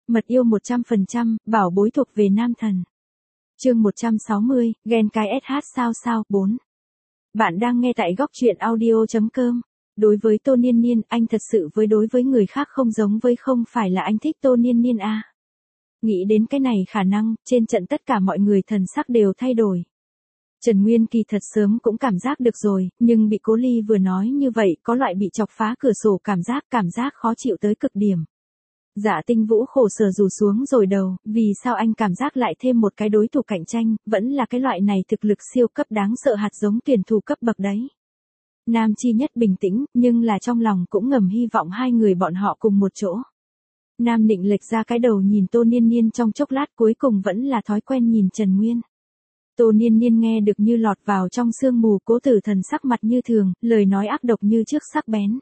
Mật yêu 100%, bảo bối thuộc về nam thần. Chương 160, ghen cái SH sao 4. Bạn đang nghe tại góc truyện audio.com. Đối với Tô Niên Niên, anh thật sự đối với người khác không giống với không phải là anh thích Tô Niên Niên à. Nghĩ đến cái này khả năng, trên trận tất cả mọi người thần sắc đều thay đổi. Trần Nguyên kỳ thật sớm cũng cảm giác được rồi, nhưng bị Cố Ly vừa nói như vậy, có loại bị chọc phá cửa sổ cảm giác khó chịu tới cực điểm. Dạ Tinh Vũ khổ sở rủ xuống rồi đầu, vì sao anh cảm giác lại thêm một cái đối thủ cạnh tranh, vẫn là cái loại này thực lực siêu cấp đáng sợ hạt giống tuyển thủ cấp bậc đấy. Nam Chi Nhất bình tĩnh, nhưng là trong lòng cũng ngầm hy vọng hai người bọn họ cùng một chỗ. Nam Nịnh lệch ra cái đầu nhìn Tô Niên Niên trong chốc lát, cuối cùng vẫn là thói quen nhìn Trần Nguyên. Tô Niên Niên nghe được như lọt vào trong sương mù, Cố Tử Thần sắc mặt như thường, lời nói ác độc như trước sắc bén.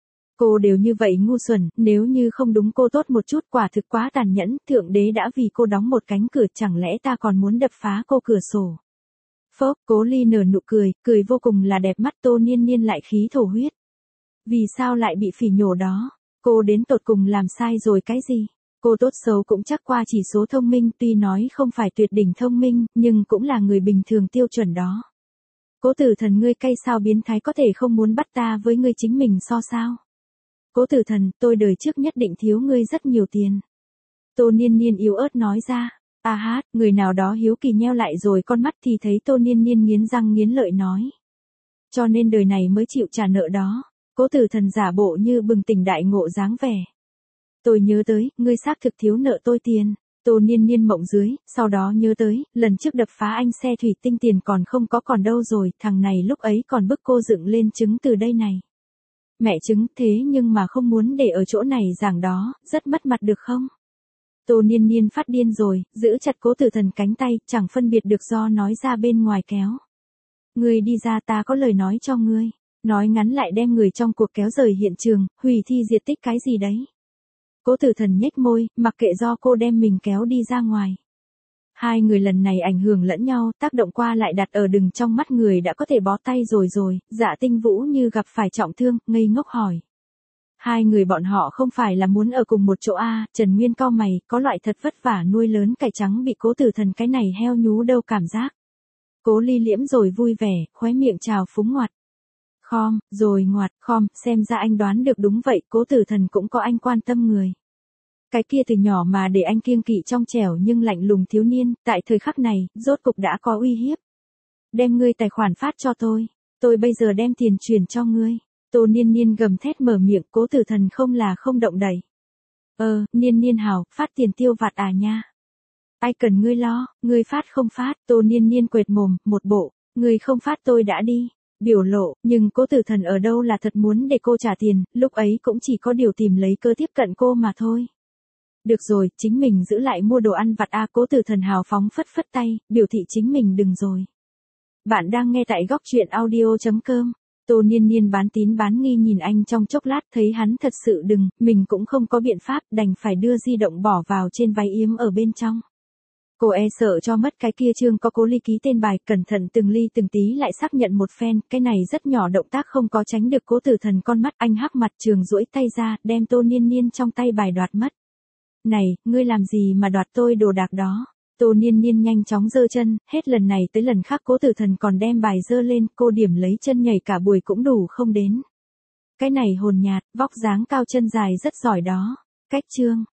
Cô đều như vậy ngu xuẩn, nếu như không đúng cô tốt một chút, quả thực quá tàn nhẫn, Thượng Đế đã vì cô đóng một cánh cửa, chẳng lẽ ta còn muốn đập phá cô cửa sổ. Phốc, Cố Ly nở nụ cười vô cùng là đẹp mắt. Tô Niên Niên lại khí thổ huyết. Vì sao lại bị phỉ nhổ đó? Cô đến tột cùng làm sai rồi cái gì? Cô tốt xấu cũng chắc qua chỉ số thông minh, tuy nói không phải tuyệt đỉnh thông minh, nhưng cũng là người bình thường tiêu chuẩn đó. Cố Tử Thần, ngươi cay sao biến thái, có thể không muốn bắt ta với ngươi chính mình so sao? Cố Tử Thần, tôi đời trước nhất định thiếu ngươi rất nhiều tiền. Tô Niên Niên yếu ớt nói ra. À hát, người nào đó hiếu kỳ nheo lại rồi con mắt thì thấy Tô Niên Niên nghiến răng nghiến lợi nói. Cho nên đời này mới chịu trả nợ đó. Cố Tử Thần giả bộ như bừng tỉnh đại ngộ dáng vẻ. Tôi nhớ tới, ngươi xác thực thiếu nợ tôi tiền. Tô Niên Niên mộng dưới, sau đó nhớ tới, lần trước đập phá anh xe thủy tinh tiền còn không có còn đâu rồi, thằng này lúc ấy còn bức cô dựng lên chứng từ đây này. Mẹ chứng, thế nhưng mà không muốn để ở chỗ này giảng đó, rất mất mặt được không? Tô Niên Niên phát điên rồi, giữ chặt Cố Tử Thần cánh tay, chẳng phân biệt được do nói ra bên ngoài kéo. Ngươi đi ra, ta có lời nói cho ngươi. Nói ngắn lại đem người trong cuộc kéo rời hiện trường, hủy thi diệt tích cái gì đấy. Cố Tử Thần nhếch môi, mặc kệ, do cô đem mình kéo đi ra ngoài. Hai người lần này ảnh hưởng lẫn nhau, tác động qua lại đặt ở đừng trong mắt người đã có thể bó tay rồi. Dạ Tinh Vũ như gặp phải trọng thương, ngây ngốc hỏi. Hai người bọn họ không phải là muốn ở cùng một chỗ à? Trần Nguyên cau mày, có loại thật vất vả nuôi lớn cải trắng bị Cố Tử Thần cái này heo nhú đâu cảm giác. Cố Ly liễm rồi vui vẻ, khóe miệng trào phúng ngoặt. Khom, rồi ngoặt, khom, xem ra anh đoán được đúng vậy, Cố Tử Thần cũng có anh quan tâm người. Cái kia từ nhỏ mà để anh kiêng kỵ trong trẻo nhưng lạnh lùng thiếu niên, tại thời khắc này, rốt cục đã có uy hiếp. Đem ngươi tài khoản phát cho tôi bây giờ đem tiền chuyển cho ngươi. Tô Niên Niên gầm thét mở miệng. Cố Tử Thần không động đậy. Niên Niên hảo, phát tiền tiêu vặt à nha. Ai cần ngươi lo, ngươi phát không phát. Tô Niên Niên quệt mồm, một bộ, ngươi không phát tôi đã đi. Biểu lộ, nhưng Cố Tử Thần ở đâu là thật muốn để cô trả tiền, lúc ấy cũng chỉ có điều tìm lấy cơ tiếp cận cô mà thôi. Được rồi, chính mình giữ lại mua đồ ăn vặt à? Cố Tử Thần hào phóng phất tay, biểu thị chính mình đừng rồi. Bạn đang nghe tại góc truyện audio.com. Tô Niên Niên bán tín bán nghi nhìn anh trong chốc lát, thấy hắn thật sự đừng, mình cũng không có biện pháp, đành phải đưa di động bỏ vào trên váy yếm ở bên trong. Cô sợ cho mất cái kia chương có Cố Ly ký tên bài, cẩn thận từng ly từng tí lại xác nhận một phen, cái này rất nhỏ động tác không có tránh được Cố Tử Thần con mắt, anh hắc mặt trường duỗi tay ra, đem Tô Niên Niên trong tay bài đoạt mất. Này, ngươi làm gì mà đoạt tôi đồ đạc đó? Tô Niên Niên nhanh chóng giơ chân, hết lần này tới lần khác Cố Tử Thần còn đem bài giơ lên, cô điểm lấy chân nhảy cả buổi cũng đủ không đến. Cái này hồn nhạt, vóc dáng cao chân dài rất giỏi đó. Cách chương.